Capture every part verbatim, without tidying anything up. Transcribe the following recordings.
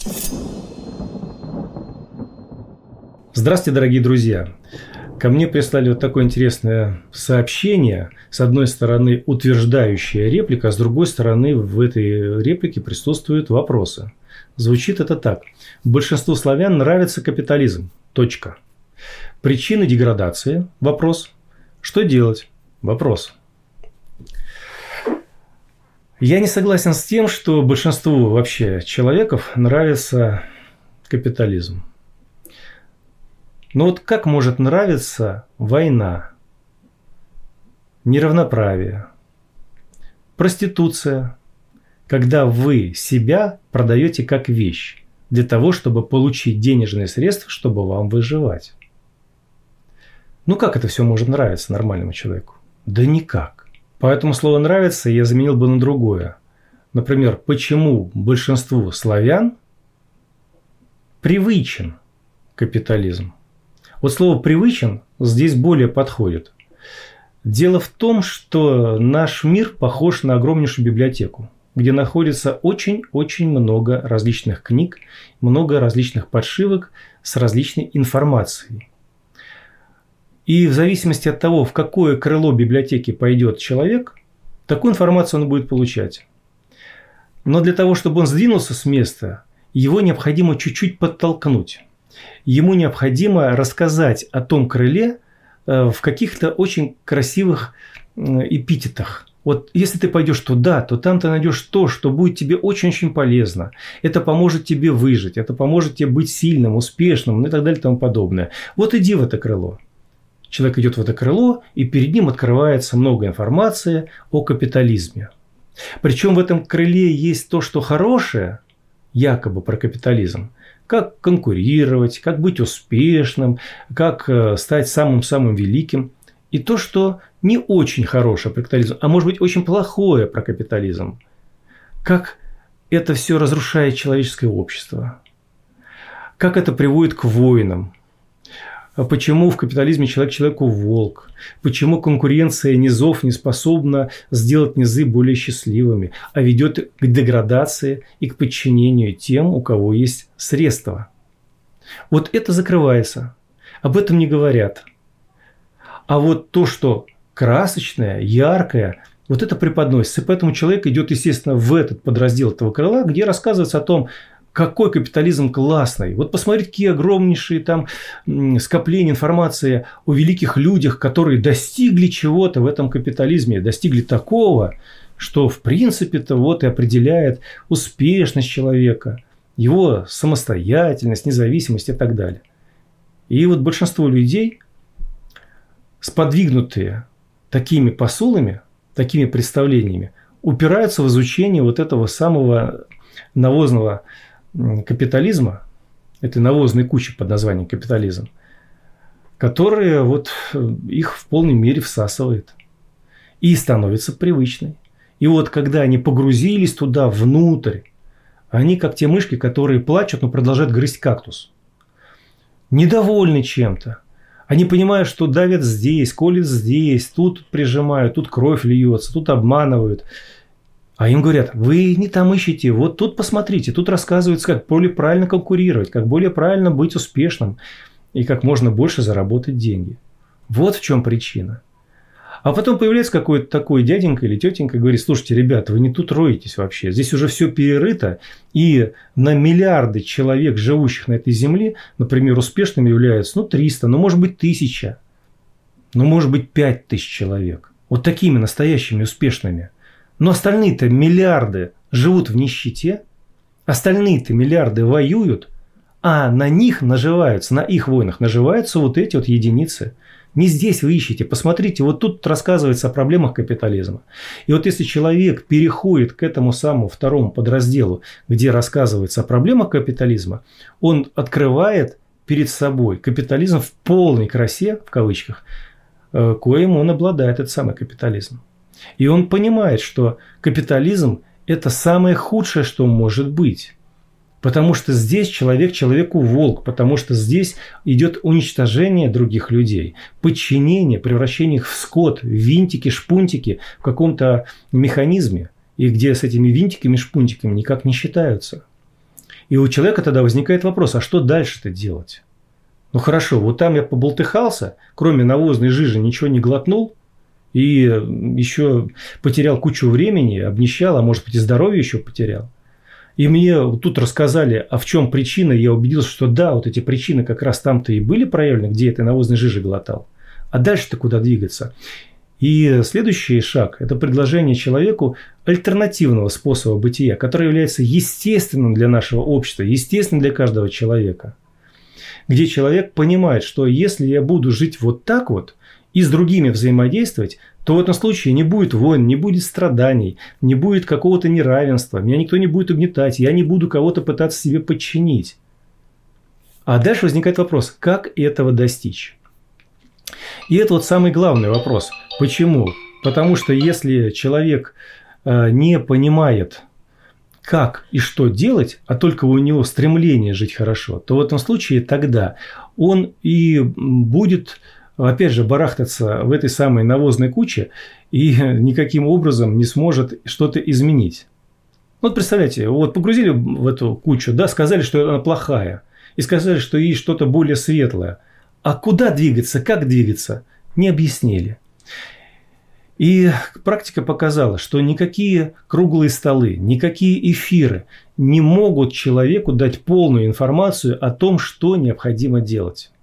Здравствуйте, дорогие друзья! Ко мне прислали вот такое интересное сообщение. С одной стороны, утверждающая реплика, а с другой стороны, в этой реплике присутствуют вопросы. Звучит это так. Большинству славян нравится капитализм. Точка. Причины деградации? Вопрос. Что делать? Вопрос. Я не согласен с тем, что большинству вообще человеков нравится капитализм. Но вот как может нравиться война, неравноправие, проституция, когда вы себя продаете как вещь для того, чтобы получить денежные средства, чтобы вам выживать? Ну как это все может нравиться нормальному человеку? Да никак. Поэтому слово «нравится» я заменил бы на другое. Например, почему большинству славян привычен капитализм? Вот слово «привычен» здесь более подходит. Дело в том, что наш мир похож на огромнейшую библиотеку, где находится очень-очень много различных книг, много различных подшивок с различной информацией. И в зависимости от того, в какое крыло библиотеки пойдет человек, такую информацию он будет получать. Но для того, чтобы он сдвинулся с места, его необходимо чуть-чуть подтолкнуть. Ему необходимо рассказать о том крыле в каких-то очень красивых эпитетах. Вот если ты пойдешь туда, то там ты найдешь то, что будет тебе очень-очень полезно. Это поможет тебе выжить, это поможет тебе быть сильным, успешным, ну и так далее и тому подобное. Вот иди в это крыло. Человек идет в это крыло, и перед ним открывается много информации о капитализме. Причем в этом крыле есть то, что хорошее, якобы про капитализм. Как конкурировать, как быть успешным, как стать самым-самым великим. И то, что не очень хорошее про капитализм, а может быть очень плохое про капитализм. Как это все разрушает человеческое общество. Как это приводит к войнам. Почему в капитализме человек человеку волк? Почему конкуренция низов не способна сделать низы более счастливыми, а ведет к деградации и к подчинению тем, у кого есть средства? Вот это закрывается. Об этом не говорят. А вот то, что красочное, яркое, вот это преподносится. И поэтому человек идет, естественно, в этот подраздел этого крыла, где рассказывается о том, какой капитализм классный. Вот посмотрите, какие огромнейшие там скопления информации о великих людях, которые достигли чего-то в этом капитализме, достигли такого, что в принципе-то вот и определяет успешность человека, его самостоятельность, независимость и так далее. И вот большинство людей, сподвигнутые такими посулами, такими представлениями, упираются в изучение вот этого самого навозного капитализма, этой навозной кучи под названием капитализм, которая вот их в полной мере всасывает и становится привычной. И вот когда они погрузились туда внутрь, они как те мышки, которые плачут, но продолжают грызть кактус. Недовольны чем-то. Они понимают, что давят здесь, колят здесь, тут прижимают, тут кровь льется, тут обманывают. А им говорят, вы не там ищете, вот тут посмотрите, тут рассказывается, как более правильно конкурировать, как более правильно быть успешным и как можно больше заработать деньги. Вот в чем причина. А потом появляется какой-то такой дяденька или тетенька и говорит, слушайте, ребята, вы не тут роетесь вообще, здесь уже все перерыто, и на миллиарды человек, живущих на этой земле, например, успешными являются, ну, триста, ну, может быть, тысяча, ну, может быть, пять тысяч человек. Вот такими настоящими успешными. Но остальные-то миллиарды живут в нищете, остальные-то миллиарды воюют, а на них наживаются, на их войнах наживаются вот эти вот единицы. Не здесь вы ищете. Посмотрите, вот тут рассказывается о проблемах капитализма. И вот если человек переходит к этому самому второму подразделу, где рассказывается о проблемах капитализма, он открывает перед собой капитализм в полной красе, в кавычках, коим он обладает, этот самый капитализм. И он понимает, что капитализм – это самое худшее, что может быть. Потому что здесь человек человеку волк, потому что здесь идет уничтожение других людей, подчинение, превращение их в скот, в винтики, шпунтики в каком-то механизме, и где с этими винтиками, шпунтиками никак не считаются. И у человека тогда возникает вопрос, а что дальше-то делать? Ну хорошо, вот там я поболтыхался, кроме навозной жижи ничего не глотнул, и еще потерял кучу времени, обнищал, а может быть и здоровье еще потерял. И мне тут рассказали, а в чем причина, я убедился, что да, вот эти причины как раз там-то и были проявлены, где я этой навозной жижи глотал. А дальше-то куда двигаться? И следующий шаг – это предложение человеку альтернативного способа бытия, который является естественным для нашего общества, естественным для каждого человека. Где человек понимает, что если я буду жить вот так вот и с другими взаимодействовать, то в этом случае не будет войн, не будет страданий, не будет какого-то неравенства, меня никто не будет угнетать, я не буду кого-то пытаться себе подчинить. А дальше возникает вопрос, как этого достичь? И это вот самый главный вопрос. Почему? Потому что если человек не понимает, как и что делать, а только у него стремление жить хорошо, то в этом случае тогда он и будет, опять же, барахтаться в этой самой навозной куче и никаким образом не сможет что-то изменить. Вот представляете, вот погрузили в эту кучу, да, сказали, что она плохая, и сказали, что есть что-то более светлое. А куда двигаться, как двигаться, не объяснили. И практика показала, что никакие круглые столы, никакие эфиры не могут человеку дать полную информацию о том, что необходимо делать.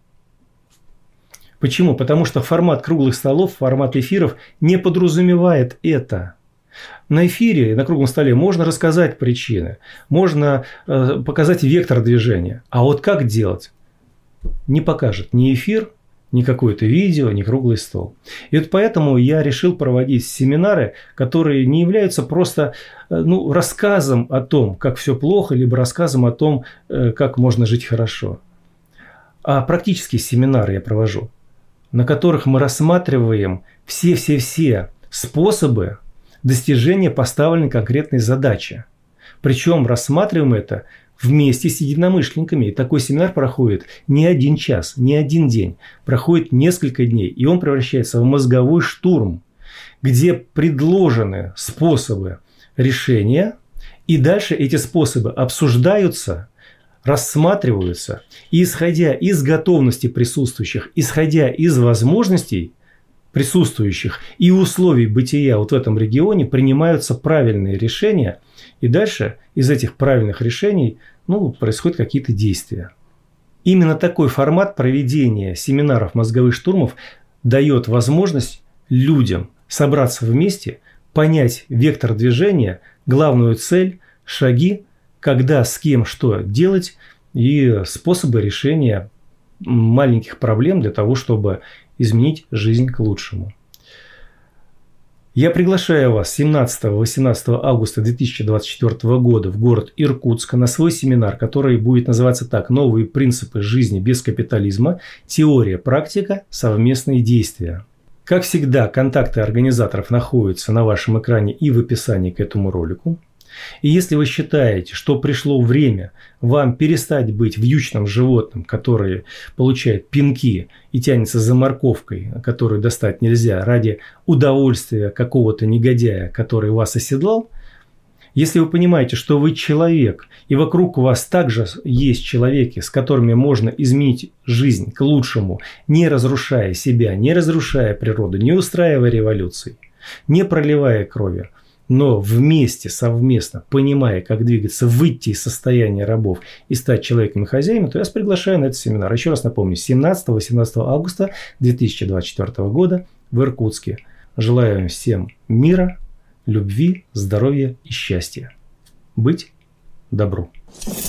Почему? Потому что формат круглых столов, формат эфиров не подразумевает это. На эфире, на круглом столе можно рассказать причины, можно э, показать вектор движения. А вот как делать? Не покажет ни эфир, ни какое-то видео, ни круглый стол. И вот поэтому я решил проводить семинары, которые не являются просто ну, рассказом о том, как все плохо, либо рассказом о том, как можно жить хорошо. А практические семинары я провожу, на которых мы рассматриваем все-все-все способы достижения поставленной конкретной задачи. Причем рассматриваем это вместе с единомышленниками. И такой семинар проходит не один час, не один день. Проходит несколько дней. И он превращается в мозговой штурм, где предложены способы решения. И дальше эти способы обсуждаются, рассматриваются. И исходя из готовности присутствующих, исходя из возможностей присутствующих и условий бытия вот в этом регионе, принимаются правильные решения. И дальше из этих правильных решений ну, происходят какие-то действия. Именно такой формат проведения семинаров мозговых штурмов дает возможность людям собраться вместе, понять вектор движения, главную цель, шаги, когда, с кем, что делать и способы решения маленьких проблем для того, чтобы изменить жизнь к лучшему. Я приглашаю вас семнадцатого-восемнадцатого августа две тысячи двадцать четвёртого года в город Иркутск на свой семинар, который будет называться так: «Новые принципы жизни без капитализма. Теория, практика, совместные действия». Как всегда, контакты организаторов находятся на вашем экране и в описании к этому ролику. И если вы считаете, что пришло время вам перестать быть вьючным животным, которое получает пинки и тянется за морковкой, которую достать нельзя, ради удовольствия какого-то негодяя, который вас оседлал, если вы понимаете, что вы человек, и вокруг вас также есть человеки, с которыми можно изменить жизнь к лучшему, не разрушая себя, не разрушая природу, не устраивая революций, не проливая крови, но вместе, совместно, понимая, как двигаться, выйти из состояния рабов и стать человеком и хозяином, то я вас приглашаю на этот семинар. Еще раз напомню, семнадцатого-восемнадцатого августа две тысячи двадцать четвёртого года в Иркутске. Желаю всем мира, любви, здоровья и счастья. Быть добру.